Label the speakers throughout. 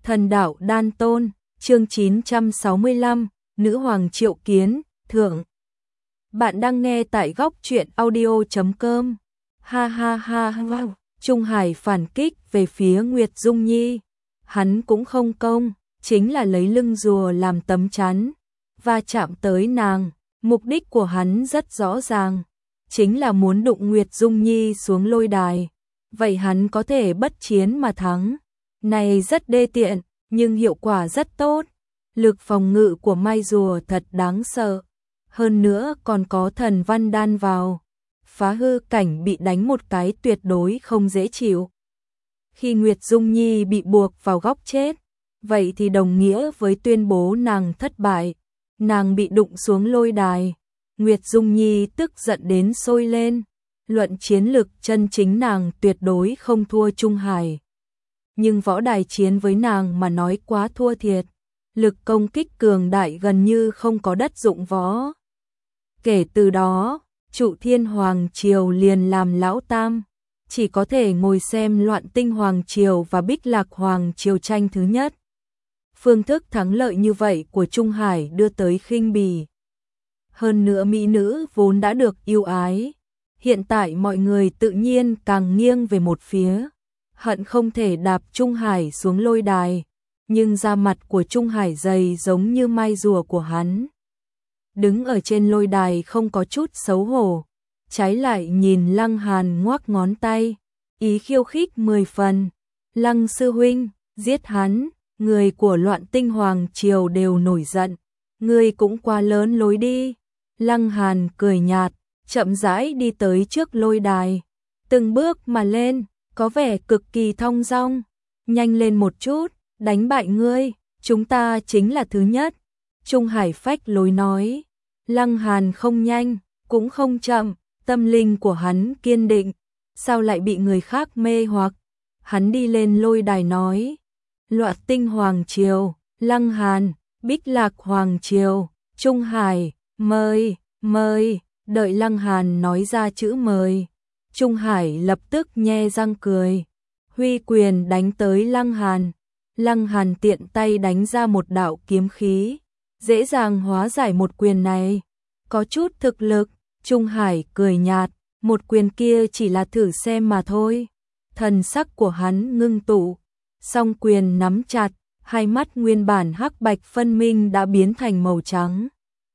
Speaker 1: Thần đạo đan tôn, chương 965, Nữ hoàng triệu kiến, thượng. Bạn đang nghe tại góc truyện audio.com. Ha ha ha ha. Trung Hải phản kích về phía Nguyệt Dung Nhi. Hắn cũng không công, chính là lấy lưng rùa làm tấm chắn, và chạm tới nàng. Mục đích của hắn rất rõ ràng, chính là muốn đụng Nguyệt Dung Nhi xuống lôi đài. Vậy hắn có thể bất chiến mà thắng. Này rất đê tiện, nhưng hiệu quả rất tốt. Lực phòng ngự của mai rùa thật đáng sợ. Hơn nữa còn có thần văn đan vào. Phá hư cảnh bị đánh một cái tuyệt đối không dễ chịu. Khi Nguyệt Dung Nhi bị buộc vào góc chết, vậy thì đồng nghĩa với tuyên bố nàng thất bại. Nàng bị đụng xuống lôi đài. Nguyệt Dung Nhi tức giận đến sôi lên. Luận chiến lực chân chính nàng tuyệt đối không thua Trung Hải. Nhưng võ đài chiến với nàng mà nói quá thua thiệt. Lực công kích cường đại gần như không có đất dụng võ. Kể từ đó, Trụ Thiên Hoàng Triều liền làm lão tam. Chỉ có thể ngồi xem Loạn Tinh Hoàng Triều và Bích Lạc Hoàng Triều tranh thứ nhất. Phương thức thắng lợi như vậy của Trung Hải đưa tới khinh bỉ. Hơn nữa mỹ nữ vốn đã được yêu ái. Hiện tại mọi người tự nhiên càng nghiêng về một phía. Hận không thể đạp Trung Hải xuống lôi đài. Nhưng da mặt của Trung Hải dày giống như mai rùa của hắn. Đứng ở trên lôi đài không có chút xấu hổ. Trái lại nhìn Lăng Hàn ngoác ngón tay. Ý khiêu khích 10 phần. Lăng sư huynh, giết hắn. Người của Loạn Tinh Hoàng Triều đều nổi giận. Người cũng quá lớn lối đi. Lăng Hàn cười nhạt, chậm rãi đi tới trước lôi đài. Từng bước mà lên, có vẻ cực kỳ thong dong. Nhanh lên một chút, đánh bại ngươi, chúng ta chính là thứ nhất. Trung Hải phách lối nói. Lăng Hàn không nhanh, cũng không chậm, tâm linh của hắn kiên định. Sao lại bị người khác mê hoặc? Hắn đi lên lôi đài nói. Loạn Tinh Hoàng Triều, Lăng Hàn, Bích Lạc Hoàng Triều, Trung Hải, mời, mời. Đợi Lăng Hàn nói ra chữ mời, Trung Hải lập tức nhe răng cười. Huy quyền đánh tới Lăng Hàn. Lăng Hàn tiện tay đánh ra một đạo kiếm khí, dễ dàng hóa giải một quyền này. Có chút thực lực, Trung Hải cười nhạt, một quyền kia chỉ là thử xem mà thôi. Thần sắc của hắn ngưng tụ, song quyền nắm chặt, hai mắt nguyên bản hắc bạch phân minh đã biến thành màu trắng.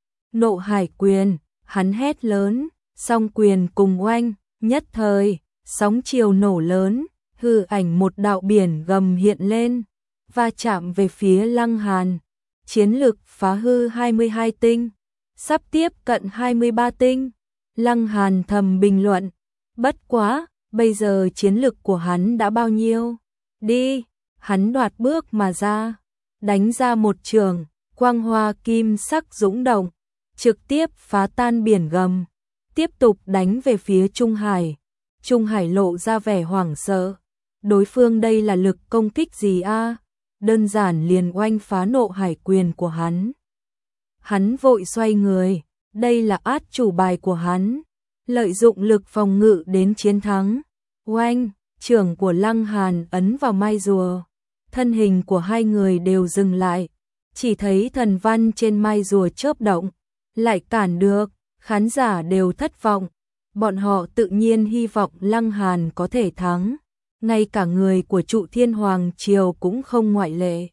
Speaker 1: Nộ Hải quyền, hắn hét lớn, song quyền cùng oanh, nhất thời, sóng chiều nổ lớn, hư ảnh một đạo biển gầm hiện lên, va chạm về phía Lăng Hàn. Chiến lực phá hư 22 tinh, sắp tiếp cận 23 tinh. Lăng Hàn thầm bình luận, bất quá, bây giờ chiến lực của hắn đã bao nhiêu? Đi, hắn đoạt bước mà ra, đánh ra một trường, quang hoa kim sắc dũng động, trực tiếp phá tan biển gầm, tiếp tục đánh về phía Trung Hải. Trung Hải lộ ra vẻ hoảng sợ, đối phương đây là lực công kích gì a? Đơn giản liền oanh phá Nộ Hải quyền của hắn. Hắn vội xoay người, đây là át chủ bài của hắn, lợi dụng lực phòng ngự đến chiến thắng. Oanh, trưởng của Lăng Hàn ấn vào mai rùa, thân hình của hai người đều dừng lại, chỉ thấy thần văn trên mai rùa chớp động, lại cản được, khán giả đều thất vọng. Bọn họ tự nhiên hy vọng Lăng Hàn có thể thắng, ngay cả người của Trụ Thiên Hoàng Triều cũng không ngoại lệ.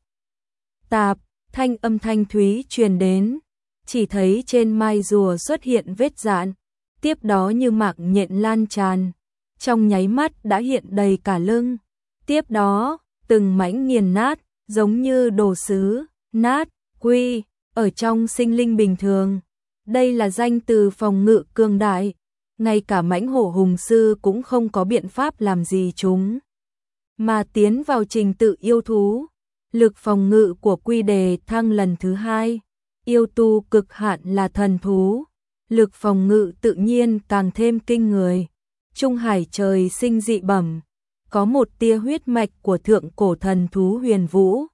Speaker 1: Tạp, thanh âm thanh thúy truyền đến, chỉ thấy trên mai rùa xuất hiện vết rạn, tiếp đó như mạng nhện lan tràn, trong nháy mắt đã hiện đầy cả lưng. Tiếp đó, từng mảnh nghiền nát, giống như đồ sứ, nát, quy, ở trong sinh linh bình thường. Đây là danh từ phòng ngự cường đại, ngay cả mãnh hổ hùng sư cũng không có biện pháp làm gì chúng. Mà tiến vào trình tự yêu thú, lực phòng ngự của quy đề thăng lần thứ 2, yêu tu cực hạn là thần thú, lực phòng ngự tự nhiên càng thêm kinh người. Trung Hải trời sinh dị bẩm, có một tia huyết mạch của thượng cổ thần thú Huyền Vũ.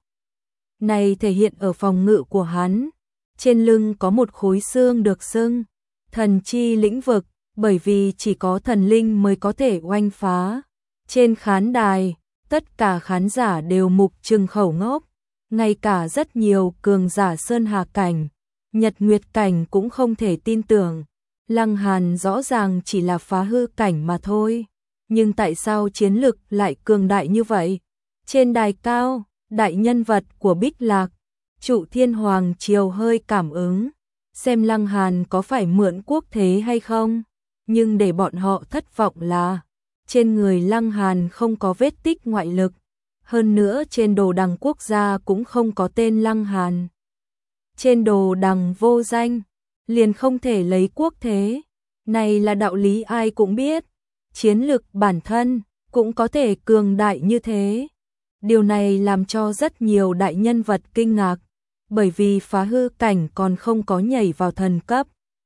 Speaker 1: Này thể hiện ở phòng ngự của hắn, trên lưng có một khối xương được xưng thần chi lĩnh vực, bởi vì chỉ có thần linh mới có thể oanh phá. Trên khán đài, tất cả khán giả đều mục trừng khẩu ngốc, ngay cả rất nhiều cường giả Sơn Hà cảnh, Nhật Nguyệt cảnh cũng không thể tin tưởng. Lăng Hàn rõ ràng chỉ là phá hư cảnh mà thôi, nhưng tại sao chiến lực lại cường đại như vậy? Trên đài cao, đại nhân vật của Bích Lạc, Trụ Thiên Hoàng Triều hơi cảm ứng, xem Lăng Hàn có phải mượn quốc thế hay không, nhưng để bọn họ thất vọng là trên người Lăng Hàn không có vết tích ngoại lực, hơn nữa trên đồ đằng quốc gia cũng không có tên Lăng Hàn. Trên đồ đằng vô danh, liền không thể lấy quốc thế. Này là đạo lý ai cũng biết, chiến lực bản thân cũng có thể cường đại như thế. Điều này làm cho rất nhiều đại nhân vật kinh ngạc, bởi vì phá hư cảnh còn không có nhảy vào thần cấp.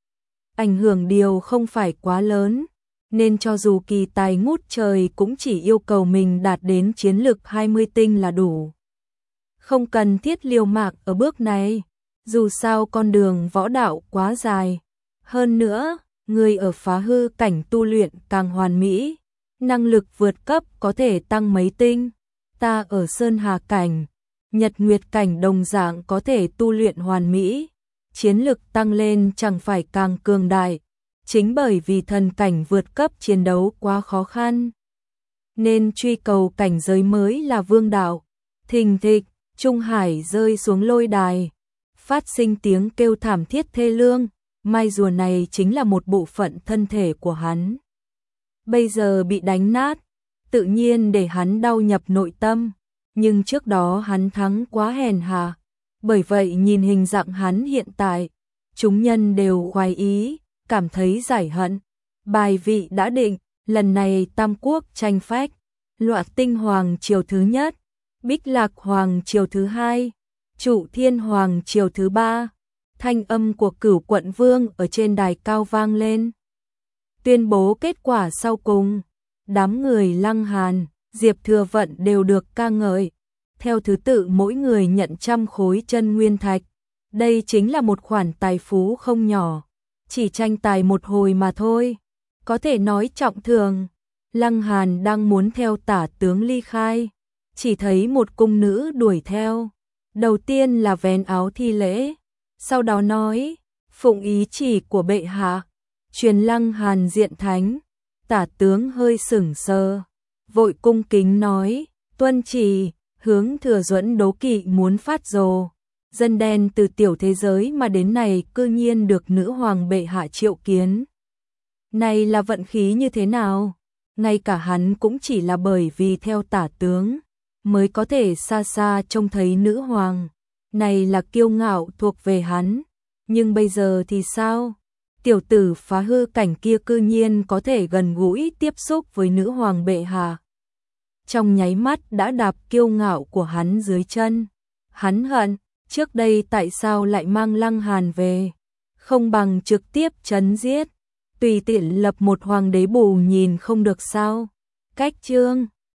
Speaker 1: Ảnh hưởng điều không phải quá lớn, nên cho dù kỳ tài ngút trời cũng chỉ yêu cầu mình đạt đến chiến lực 20 tinh là đủ. Không cần thiết liều mạng ở bước này, dù sao con đường võ đạo quá dài. Hơn nữa, người ở phá hư cảnh tu luyện càng hoàn mỹ, năng lực vượt cấp có thể tăng mấy tinh. Ta ở Sơn Hà cảnh, Nhật Nguyệt cảnh đồng dạng có thể tu luyện hoàn mỹ, chiến lực tăng lên chẳng phải càng cường đại. Chính bởi vì thần cảnh vượt cấp chiến đấu quá khó khăn, nên truy cầu cảnh giới mới là vương đạo. Thình thịch, Trung Hải rơi xuống lôi đài, phát sinh tiếng kêu thảm thiết thê lương. Mai rùa này chính là một bộ phận thân thể của hắn, bây giờ bị đánh nát, tự nhiên để hắn đau nhập nội tâm. Nhưng trước đó hắn thắng quá hèn hạ, bởi vậy nhìn hình dạng hắn hiện tại, chúng nhân đều khoái ý, cảm thấy giải hận. Bài vị đã định, lần này Tam Quốc tranh phách, Loạn Tinh Hoàng triều thứ nhất, Bích Lạc Hoàng triều thứ hai, Trụ Thiên Hoàng triều thứ ba. Thanh âm của Cửu Quận Vương ở trên đài cao vang lên, tuyên bố kết quả sau cùng. Đám người Lăng Hàn, Diệp Thừa Vận đều được ca ngợi, theo thứ tự mỗi người nhận 100 khối chân nguyên thạch. Đây chính là một khoản tài phú không nhỏ, chỉ tranh tài một hồi mà thôi, có thể nói trọng thường. Lăng Hàn đang muốn theo tả tướng ly khai, chỉ thấy một cung nữ đuổi theo, đầu tiên là vén áo thi lễ, sau đó nói, phụng ý chỉ của bệ hạ, truyền Lăng Hàn diện thánh. Tả tướng hơi sững sờ, vội cung kính nói, tuân chỉ. Hướng Thừa Duẫn đố kỵ muốn phát rồ, dân đen từ tiểu thế giới mà đến này cư nhiên được nữ hoàng bệ hạ triệu kiến. Này là vận khí như thế nào? Ngay cả hắn cũng chỉ là bởi vì theo tả tướng mới có thể xa xa trông thấy nữ hoàng. Này là kiêu ngạo thuộc về hắn. Nhưng bây giờ thì sao? Tiểu tử phá hư cảnh kia cư nhiên có thể gần gũi tiếp xúc với nữ hoàng bệ hạ. Trong nháy mắt đã đạp kiêu ngạo của hắn dưới chân. Hắn hận, trước đây tại sao lại mang Lăng Hàn về, không bằng trực tiếp trấn giết, tùy tiện lập một hoàng đế bù nhìn không được sao? Cách chương